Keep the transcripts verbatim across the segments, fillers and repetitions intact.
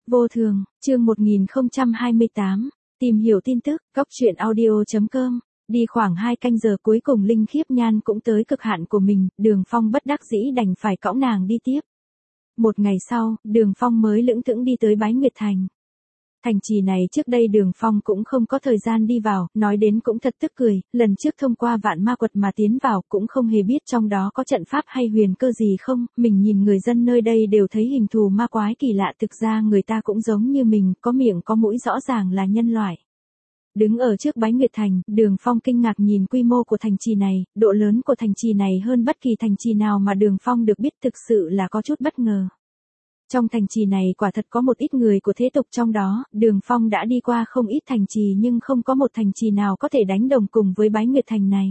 Vô thường, chương một nghìn không trăm hai mươi tám, tìm hiểu tin tức, góc truyện audio chấm com. Đi khoảng hai canh giờ cuối cùng Linh Khiếp Nhan cũng tới cực hạn của mình, Đường Phong bất đắc dĩ đành phải cõng nàng đi tiếp. Một ngày sau, Đường Phong mới lững thững đi tới Bái Nguyệt Thành. Thành trì này trước đây Đường Phong cũng không có thời gian đi vào, nói đến cũng thật tức cười, lần trước thông qua vạn ma quật mà tiến vào cũng không hề biết trong đó có trận pháp hay huyền cơ gì không, mình nhìn người dân nơi đây đều thấy hình thù ma quái kỳ lạ, thực ra người ta cũng giống như mình, có miệng có mũi, rõ ràng là nhân loại. Đứng ở trước Bái Nguyệt Thành, Đường Phong kinh ngạc nhìn quy mô của thành trì này, độ lớn của thành trì này hơn bất kỳ thành trì nào mà Đường Phong được biết, thực sự là có chút bất ngờ. Trong thành trì này quả thật có một ít người của thế tục trong đó, Đường Phong đã đi qua không ít thành trì nhưng không có một thành trì nào có thể đánh đồng cùng với Bái Nguyệt Thành này.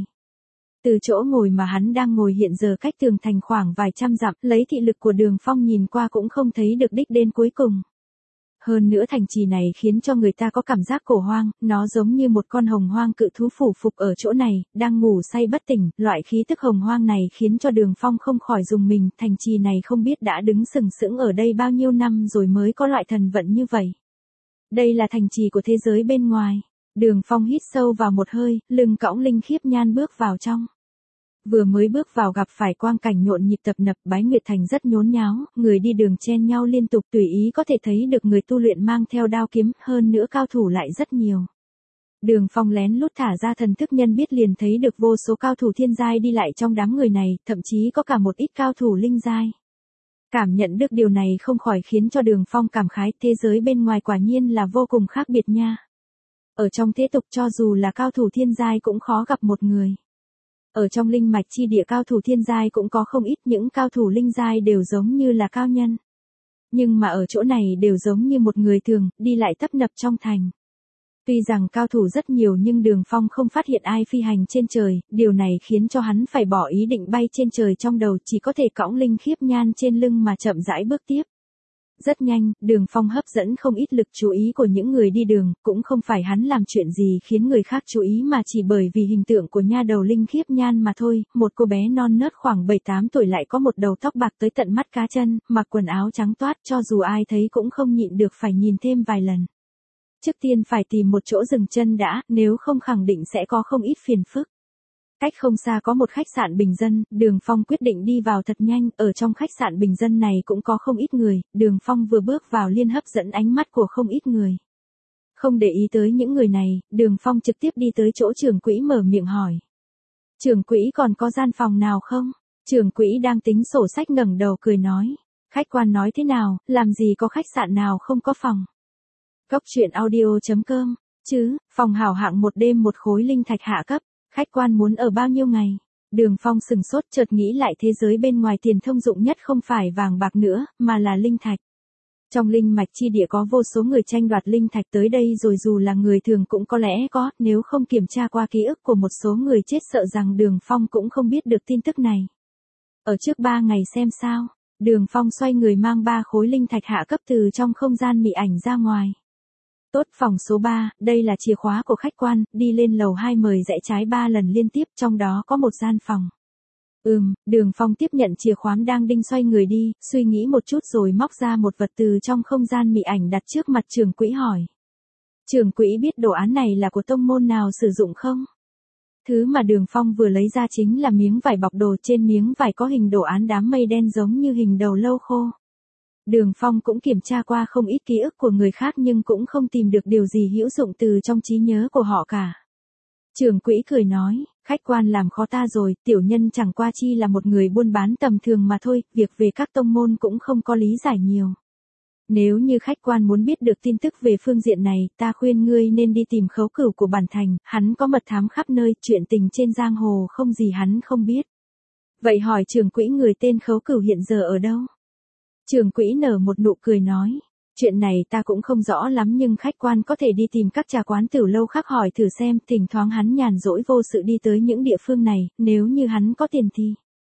Từ chỗ ngồi mà hắn đang ngồi hiện giờ cách tường thành khoảng vài trăm dặm, lấy thị lực của Đường Phong nhìn qua cũng không thấy được đích đến cuối cùng. Hơn nữa thành trì này khiến cho người ta có cảm giác cổ hoang, nó giống như một con hồng hoang cự thú phủ phục ở chỗ này, đang ngủ say bất tỉnh, loại khí tức hồng hoang này khiến cho Đường Phong không khỏi rùng mình, thành trì này không biết đã đứng sừng sững ở đây bao nhiêu năm rồi mới có loại thần vận như vậy. Đây là thành trì của thế giới bên ngoài. Đường Phong hít sâu vào một hơi, lưng cõng Linh Khiếp Nhan bước vào trong. Vừa mới bước vào gặp phải quang cảnh nhộn nhịp tập nập, Bái Nguyệt Thành rất nhốn nháo, người đi đường chen nhau liên tục, tùy ý có thể thấy được người tu luyện mang theo đao kiếm, hơn nữa cao thủ lại rất nhiều. Đường Phong lén lút thả ra thần thức nhân biết liền thấy được vô số cao thủ thiên giai đi lại trong đám người này, thậm chí có cả một ít cao thủ linh giai. Cảm nhận được điều này không khỏi khiến cho Đường Phong cảm khái, thế giới bên ngoài quả nhiên là vô cùng khác biệt nha. Ở trong thế tục cho dù là cao thủ thiên giai cũng khó gặp một người. Ở trong linh mạch chi địa cao thủ thiên giai cũng có không ít, những cao thủ linh giai đều giống như là cao nhân. Nhưng mà ở chỗ này đều giống như một người thường, đi lại tấp nập trong thành. Tuy rằng cao thủ rất nhiều nhưng Đường Phong không phát hiện ai phi hành trên trời, điều này khiến cho hắn phải bỏ ý định bay trên trời, trong đầu chỉ có thể cõng Linh Khiếp Nhan trên lưng mà chậm rãi bước tiếp. Rất nhanh, Đường Phong hấp dẫn không ít lực chú ý của những người đi đường, cũng không phải hắn làm chuyện gì khiến người khác chú ý mà chỉ bởi vì hình tượng của nha đầu Linh Khiếp Nhan mà thôi, một cô bé non nớt khoảng bảy tám tuổi lại có một đầu tóc bạc tới tận mắt cá chân, mặc quần áo trắng toát, cho dù ai thấy cũng không nhịn được phải nhìn thêm vài lần. Trước tiên phải tìm một chỗ dừng chân đã, nếu không khẳng định sẽ có không ít phiền phức. Cách không xa có một khách sạn bình dân, Đường Phong quyết định đi vào thật nhanh, ở trong khách sạn bình dân này cũng có không ít người, Đường Phong vừa bước vào liên hấp dẫn ánh mắt của không ít người. Không để ý tới những người này, Đường Phong trực tiếp đi tới chỗ trưởng quỹ mở miệng hỏi. Trưởng quỹ còn có gian phòng nào không? Trưởng quỹ đang tính sổ sách ngẩng đầu cười nói. Khách quan nói thế nào, làm gì có khách sạn nào không có phòng? Góc truyện audio chấm com, chứ, phòng hảo hạng một đêm một khối linh thạch hạ cấp. Khách quan muốn ở bao nhiêu ngày? Đường Phong sừng sốt, chợt nghĩ lại thế giới bên ngoài tiền thông dụng nhất không phải vàng bạc nữa, mà là linh thạch. Trong linh mạch chi địa có vô số người tranh đoạt linh thạch tới đây rồi, dù là người thường cũng có lẽ có, nếu không kiểm tra qua ký ức của một số người chết sợ rằng Đường Phong cũng không biết được tin tức này. Ở trước ba ngày xem sao, Đường Phong xoay người mang ba khối linh thạch hạ cấp từ trong không gian mị ảnh ra ngoài. Tốt, phòng số ba, đây là chìa khóa của khách quan, đi lên lầu hai mời rẽ trái ba lần liên tiếp, trong đó có một gian phòng. Ừm, Đường Phong tiếp nhận chìa khóa đang đinh xoay người đi, suy nghĩ một chút rồi móc ra một vật từ trong không gian mị ảnh đặt trước mặt trưởng quỹ hỏi. Trưởng quỹ biết đồ án này là của tông môn nào sử dụng không? Thứ mà Đường Phong vừa lấy ra chính là miếng vải bọc đồ, trên miếng vải có hình đồ án đám mây đen giống như hình đầu lâu khô. Đường Phong cũng kiểm tra qua không ít ký ức của người khác nhưng cũng không tìm được điều gì hữu dụng từ trong trí nhớ của họ cả. Trưởng quỹ cười nói, khách quan làm khó ta rồi, tiểu nhân chẳng qua chi là một người buôn bán tầm thường mà thôi, việc về các tông môn cũng không có lý giải nhiều. Nếu như khách quan muốn biết được tin tức về phương diện này, ta khuyên ngươi nên đi tìm Khấu Cửu của bản thành, hắn có mật thám khắp nơi, chuyện tình trên giang hồ không gì hắn không biết. Vậy hỏi trưởng quỹ người tên Khấu Cửu hiện giờ ở đâu? Trưởng quỹ nở một nụ cười nói, chuyện này ta cũng không rõ lắm nhưng khách quan có thể đi tìm các trà quán tiểu lâu khác hỏi thử xem, thỉnh thoảng hắn nhàn rỗi vô sự đi tới những địa phương này, nếu như hắn có tiền thì.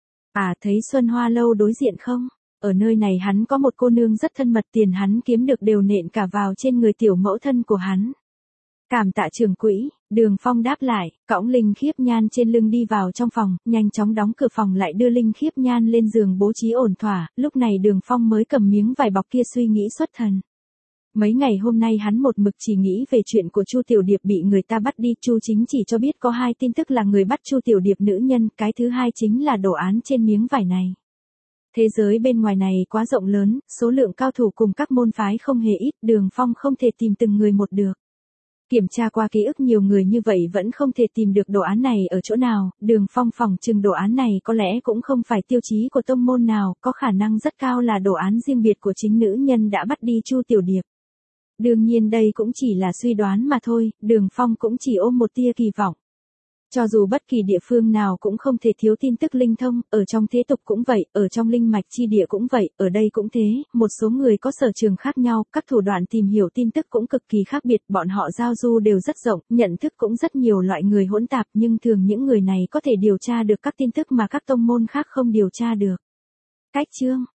À, thấy Xuân Hoa lâu đối diện không? Ở nơi này hắn có một cô nương rất thân mật, tiền hắn kiếm được đều nện cả vào trên người tiểu mẫu thân của hắn. Cảm tạ trưởng quỹ, Đường Phong đáp lại, cõng Linh Khiếp Nhan trên lưng đi vào trong phòng, nhanh chóng đóng cửa phòng lại đưa Linh Khiếp Nhan lên giường bố trí ổn thỏa, lúc này Đường Phong mới cầm miếng vải bọc kia suy nghĩ xuất thần. Mấy ngày hôm nay hắn một mực chỉ nghĩ về chuyện của Chu Tiểu Điệp bị người ta bắt đi, Chu Chính chỉ cho biết có hai tin tức là người bắt Chu Tiểu Điệp nữ nhân, cái thứ hai chính là đồ án trên miếng vải này. Thế giới bên ngoài này quá rộng lớn, số lượng cao thủ cùng các môn phái không hề ít, Đường Phong không thể tìm từng người một được. Kiểm tra qua ký ức nhiều người như vậy vẫn không thể tìm được đồ án này ở chỗ nào, Đường Phong phỏng chừng đồ án này có lẽ cũng không phải tiêu chí của tông môn nào, có khả năng rất cao là đồ án riêng biệt của chính nữ nhân đã bắt đi Chu Tiểu Điệp. Đương nhiên đây cũng chỉ là suy đoán mà thôi, Đường Phong cũng chỉ ôm một tia kỳ vọng. Cho dù bất kỳ địa phương nào cũng không thể thiếu tin tức linh thông, ở trong thế tục cũng vậy, ở trong linh mạch chi địa cũng vậy, ở đây cũng thế, một số người có sở trường khác nhau, các thủ đoạn tìm hiểu tin tức cũng cực kỳ khác biệt, bọn họ giao du đều rất rộng, nhận thức cũng rất nhiều loại người hỗn tạp, nhưng thường những người này có thể điều tra được các tin tức mà các tông môn khác không điều tra được. Cách chương